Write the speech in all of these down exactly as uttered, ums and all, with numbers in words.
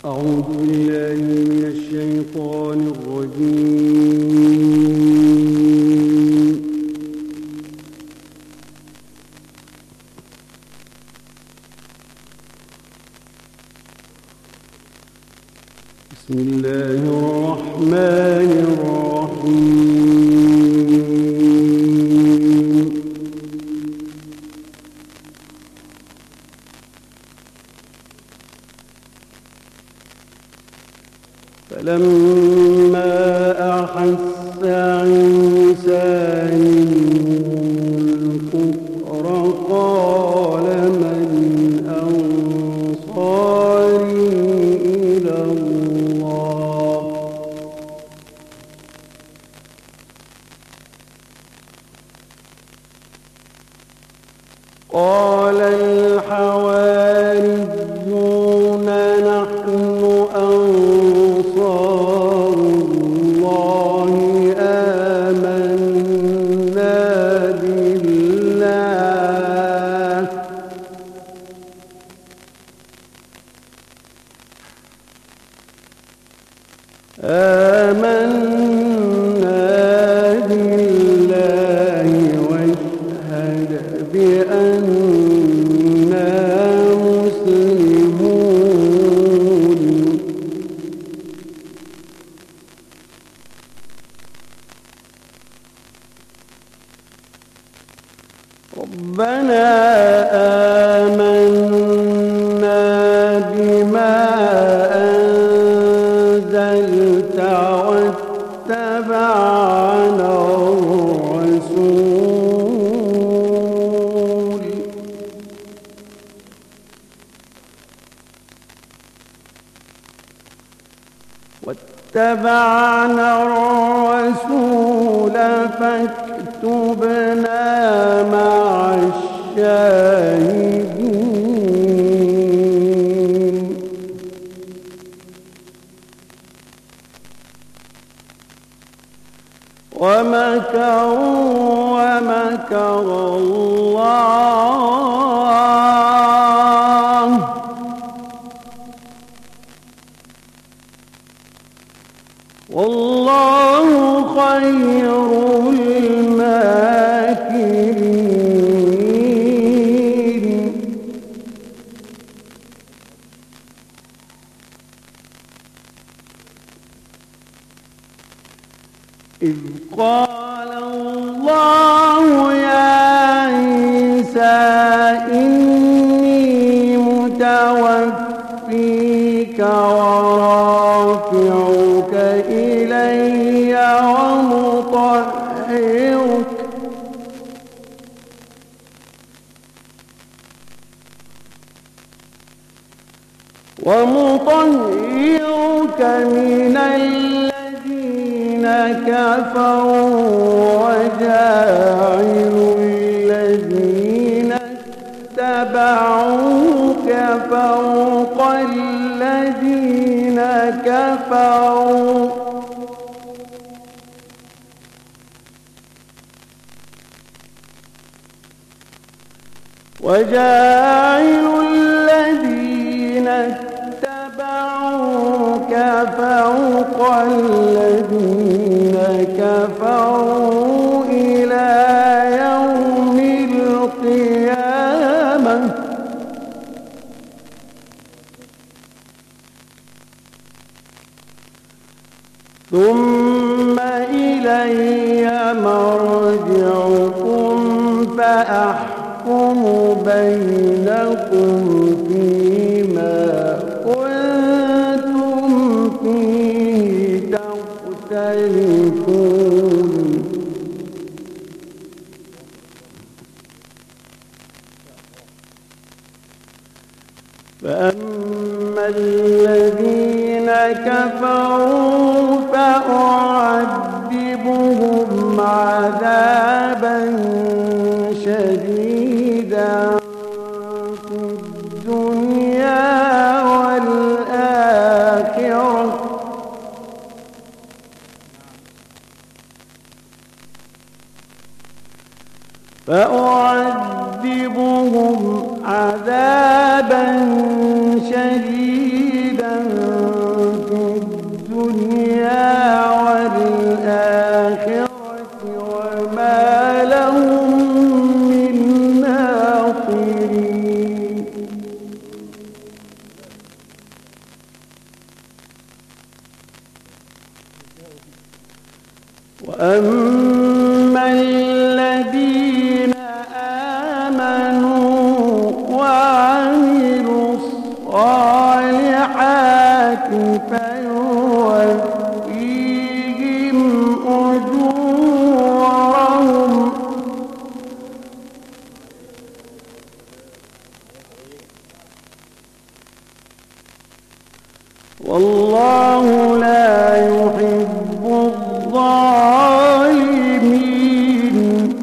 أعوذ بالله من الشيطان الرجيم. بسم الله الرحمن الرحيم. فلما أحس عيسى الكفر قال من أنصاري إلى الله قال الحواريون نحن أنصار الله آمنا بالله آمنا بالله واشهد بأننا مسلمون. ربنا آمنا بما أنزلت واتبعنا الرسول واتبعنا الرسول فاكتبنا مع الشاهدين. ومكروا ومكر الله والله خير الماكرين. إذ قال الله يا عيسى إني متوفيك ورافعك إلي ومطهرك ومطهرك من الذين كفروا وجاعل الذين اتبعوك فوق الذين كفروا وجاعل الذين اتبعوك فوق الذين كفروا إلى يوم القيامة ثم إلي مرجعكم فأحكم بينكم فيما كنتم فيه تختلفون. فأما الذين كفروا فأعذبهم عذابا شديدا في الدنيا والآخرة فأعذبهم عذابا شديدا وأما الذين آمنوا وعملوا الصالحات فيوفيهم أجورهم والله لا يحب الظالمين.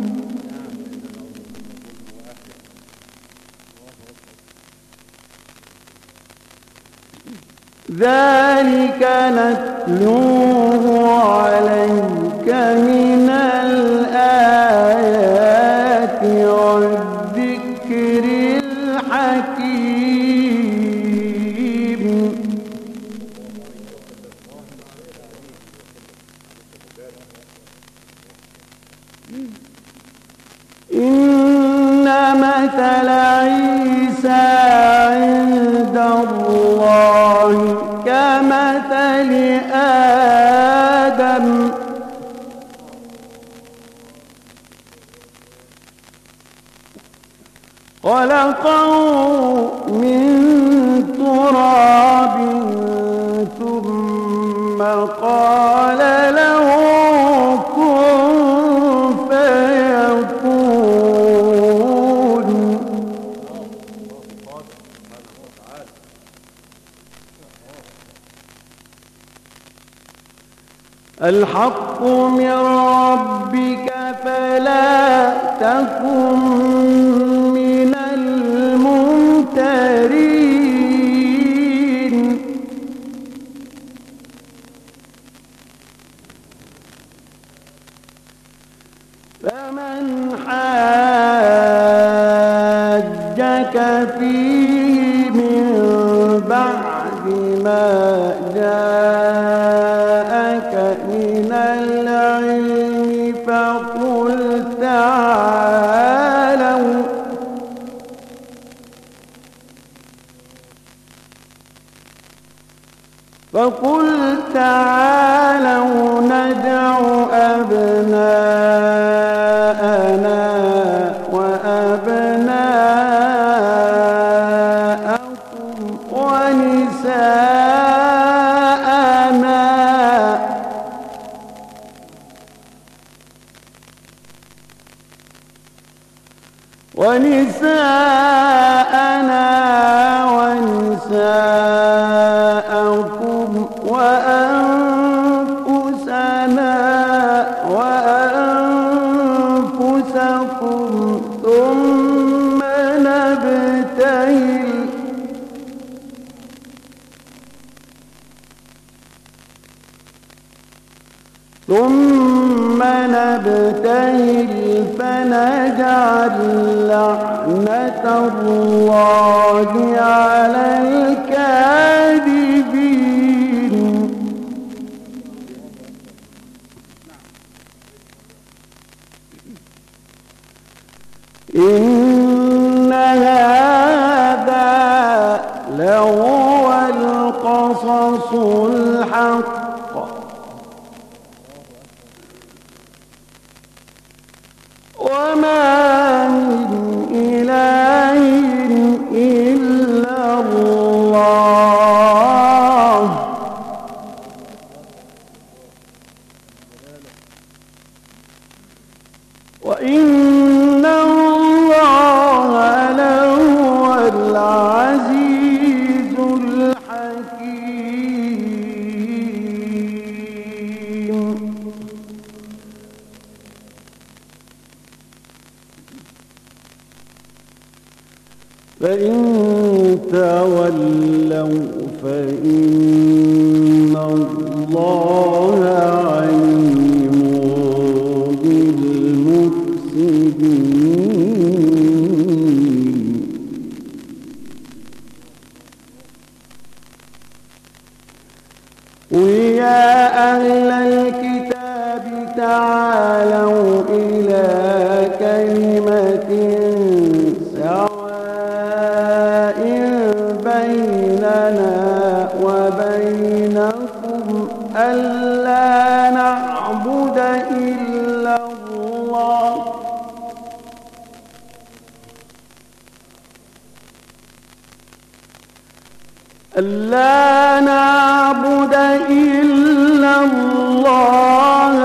ذلك نتلوه عليك من الآيات والذكر الحكيم. إن مثل عيسى عند الله كمثل آدم خلقه من تراب ثم قال له كن فيكون. الحق من ربك فلا تكن من الممترين. فمن حاجك فيه من بعد ما جاءك من العلم فقل تعالوا فقل تعالوا ندع أبناءنا وأبناءكم ونساءنا ونساءنا ونساءكم وأنفسنا وأنفسكم ثم نبتهل ثم نبتهل فنجعل لعنة الله على الكاذبين. إن هذا لهو القصص الحق وما من إله إلا الله وإن الله لهو العزيز الحكيم. فإن تولوا فإن الله عليم بالمفسدين. قل يا أهل الكتاب تعالوا إلى كلمة بيننا وبينكم ألا نعبد ألا نعبد إلا الله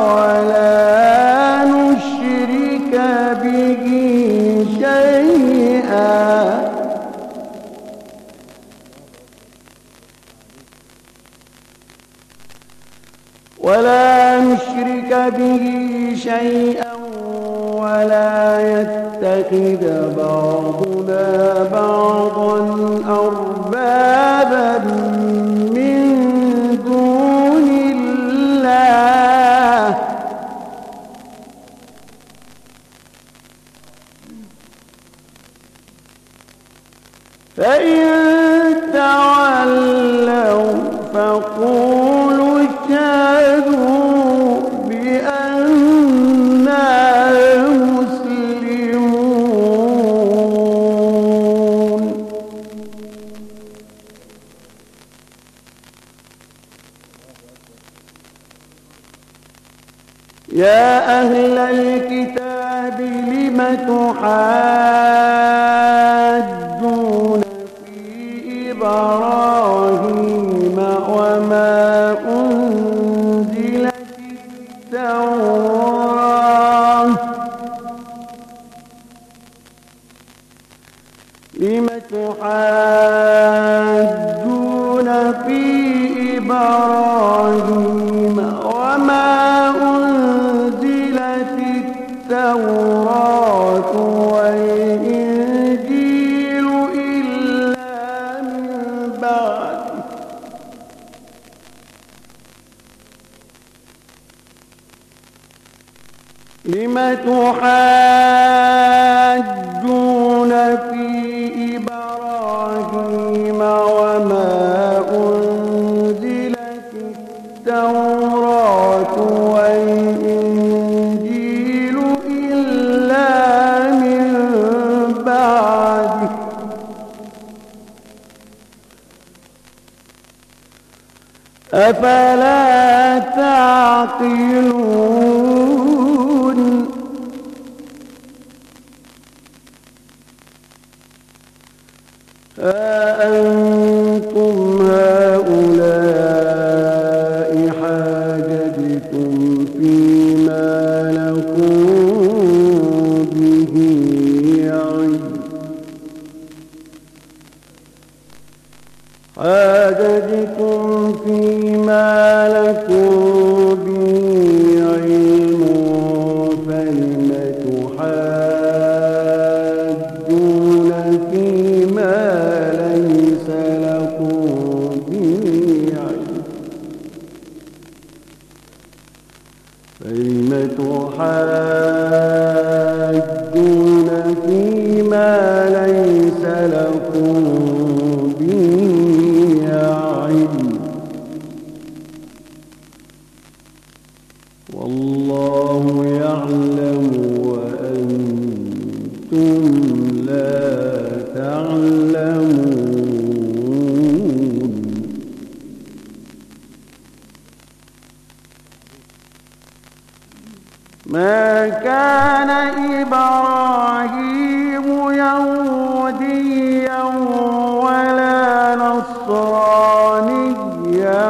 ولا نشرك به شيئا ولا نشرك به شيئا ولا يتخذ بعضنا بعضا أربابا من دون الله فإن تولوا فقولوا اشهدوا بأننا مسلمون. يا أهل الكتاب لم تحاجون في إبراهيم وما أنزلت التوراة لم تحاجون في إبراهيم وما أنزلت التوراة والإنجيل إلا من بعده لم تحاجون في إبراهيم وما أنزلت التوراة والإنجيل إلا من بعده أفلا تعقلون. ها أنتم هؤلاء حاججتم فيما لكم به علم حاججتم فيما لكم به علم فلم تحاجون فيما ليس لكم به علم فلم تحاجون فيما ليس لكم به علم والله يعلم وأنتم لا تعلمون. ما كان إبراهيم يهوديا ولا نصرانيا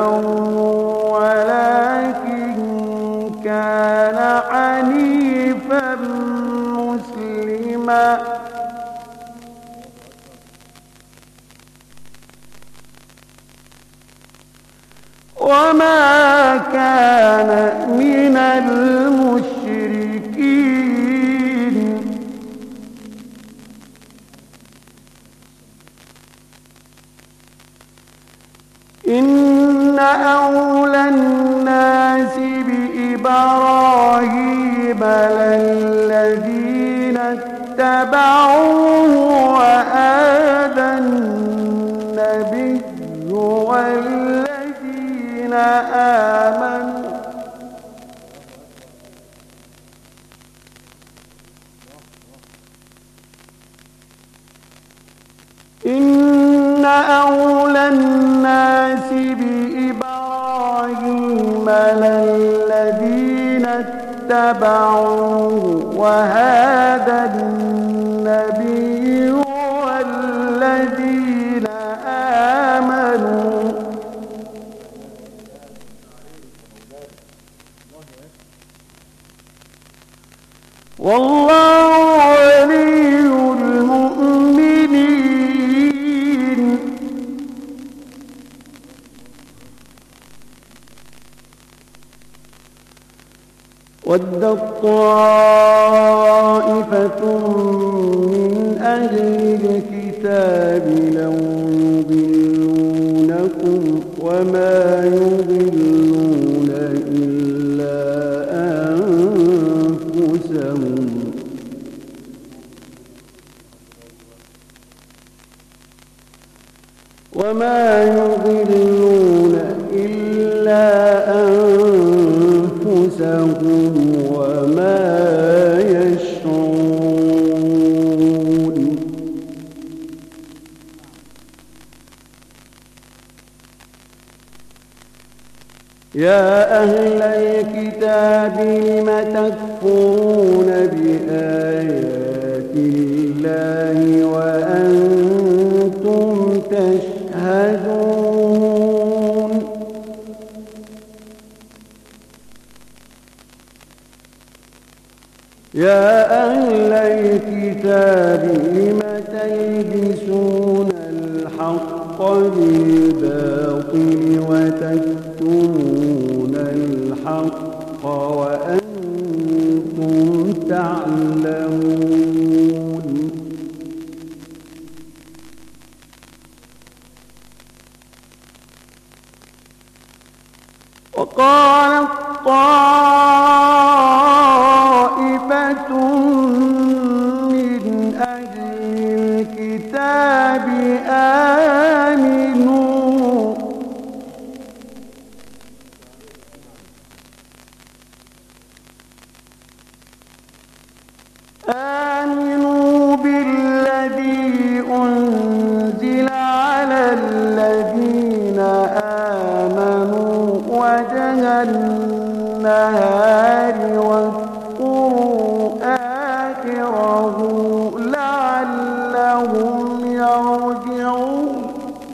ولكن كان حنيفا مسلما وما كان من المشركين. إن أولى الناس بإبراهيم للذين اتبعوه وهذا النبي والذين آمنوا إن أولى الناس بإبراهيم للذين اتبعوه وهذا النبي والذين آمنوا ودت طائفة من أهل الكتاب لو يضلونكم وما يضلون إلا أنفسهم وما يضلون إلا أنفسهم وما يشعرون. يا أهل الكتاب لم تكفرون بآيات الله وأنتم تشهدون. يا أهل الكتاب لم تلبسون الحق بالباطل وتكتمون الحق وأنتم تعلمون. وقالت طائفة من أهل الكتاب آمنوا آمنوا بالذي أنزل على الذين آمنوا وجه النهار واذكروا آخره لعلهم يرجعون.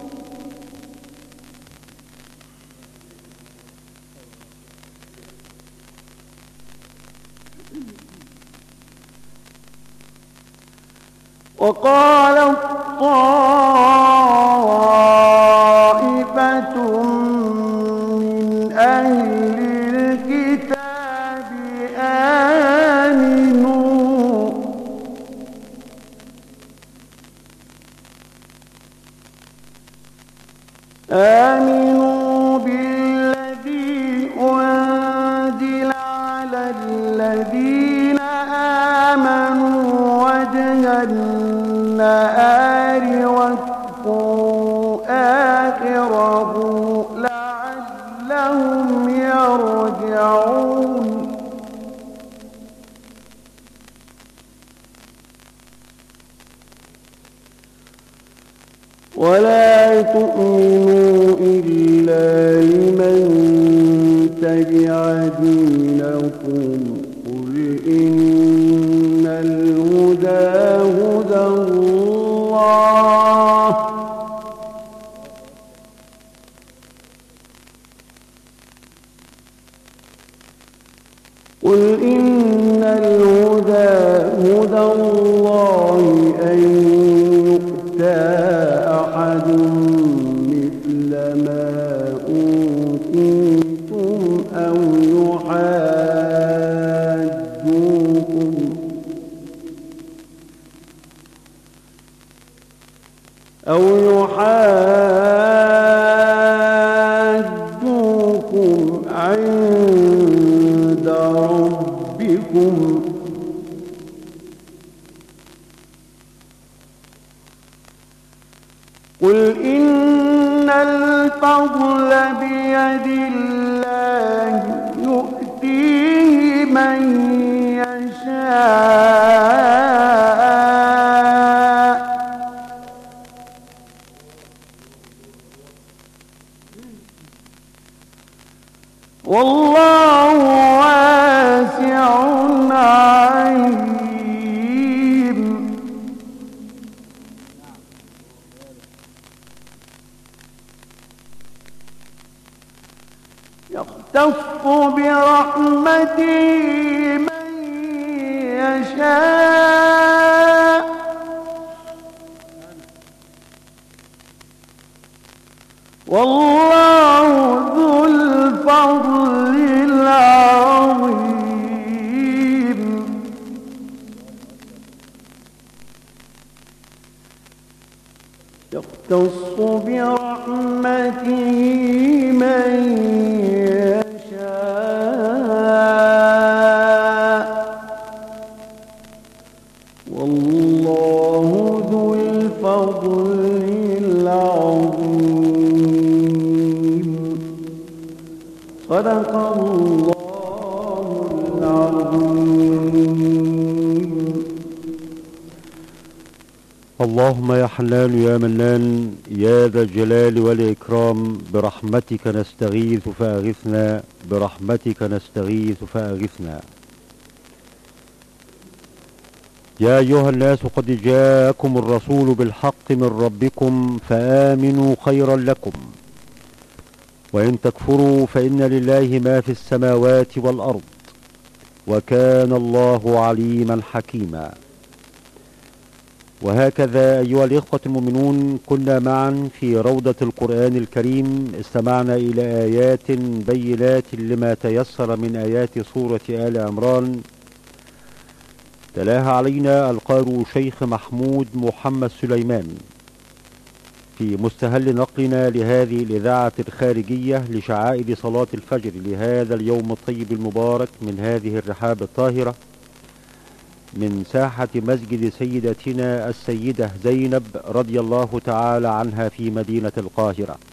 وقالت طائفة من أهل الكتاب آمنوا آمنوا بالذي أنزل على الذين آمنوا وجه النهار واذكروا آخره لعلهم يرجعون. ولا تؤمنوا إلا لمن تبع دينكم قل إن الهدى هدى الله قل إن الهدى هدى الله أن يؤتى أحد مثل ما أوتيتم أو يحاجوكم أو يحاجوكم عند ربكم قل إن الفضل بيد الله يؤتيه من يشاء والله واسع عليم. يختص برحمته من يشاء والله ذو الفضل العظيم. برحمته من يشاء والله ذو الفضل العظيم. صدق الله العظيم. اللهم يا حنان يا منان يا ذا الجلال والإكرام، برحمتك نستغيث فأغثنا، برحمتك نستغيث فأغثنا. يا أيها الناس قد جاءكم الرسول بالحق من ربكم فآمنوا خيرا لكم، وإن تكفروا فإن لله ما في السماوات والأرض، وكان الله عليما حكيما. وهكذا أيها الإخوة المؤمنون، كنا معا في روضة القرآن الكريم، استمعنا إلى آيات بينات لما تيسر من آيات سورة آل عمران، تلاها علينا القارئ شيخ محمود محمد سليمان في مستهل نقلنا لهذه الإذاعة الخارجية لشعائر صلاة الفجر لهذا اليوم الطيب المبارك من هذه الرحاب الطاهرة من ساحة مسجد سيدتنا السيدة زينب رضي الله تعالى عنها في مدينة القاهرة.